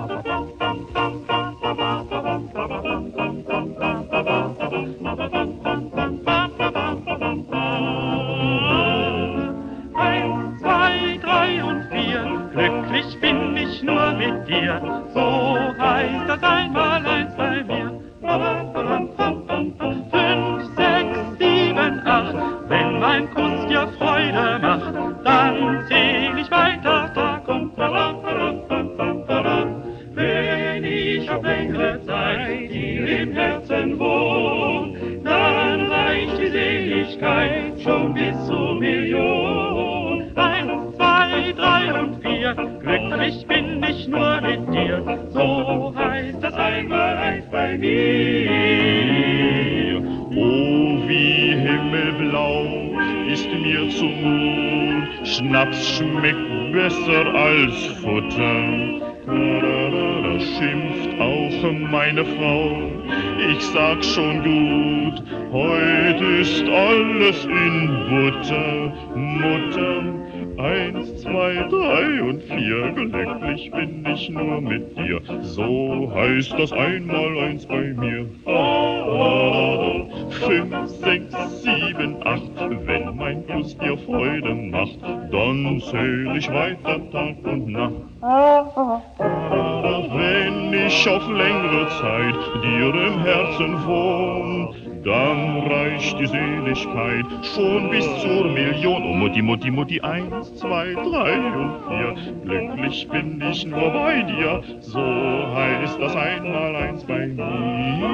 Eins, zwei, drei und vier, glücklich bin ich nur mit dir, so heißt das Einmaleins bei mir. Fünf, sechs, sieben, acht, wenn mein Kuss dir Freude macht, dann zähl ich weiter Tag und Nacht. Wenn ich auf längere Zeit dir im Herzen wohn, dann reicht die Seligkeit schon bis zur Million. Eins, zwei, drei und vier, glücklich bin ich nur mit dir, so heißt das Einmaleins bei mir. Oh, wie himmelblau ist mir zumut, Schnaps schmeckt besser als Futter. Da schimpft auch meine Frau, ich sag schon gut, heut ist alles in Butter. Mutter, eins, zwei, drei und vier, glücklich bin ich nur mit dir, so heißt das Einmaleins bei mir. Fünf, sechs, sieben, acht, wenn mein Kuss dir Freude macht, dann zähl ich weiter Tag und Nacht. Wenn ich auf längere Zeit dir im Herzen wohn, dann reicht die Seligkeit schon bis zur Million. Oh Mutti, Mutti, Mutti, eins, zwei, drei und vier, glücklich bin ich nur bei dir, so heißt das Einmaleins bei mir.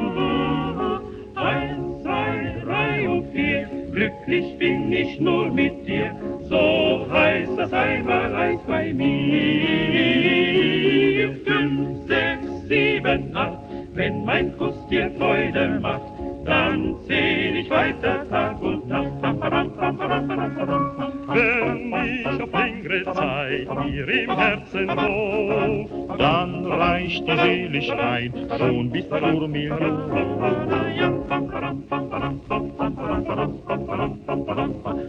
Eins, zwei, drei und vier, glücklich bin ich nur mit dir, so heißt das Einmaleins bei mir. Fünf, sechs, sieben, acht, wenn mein Kuss dir Freude macht, dann zähl ich weiter Tag und Nacht. Wenn ich auf längere Zeit dir im Herzen wohn, dann reicht die Seligkeit schon bis zur Million.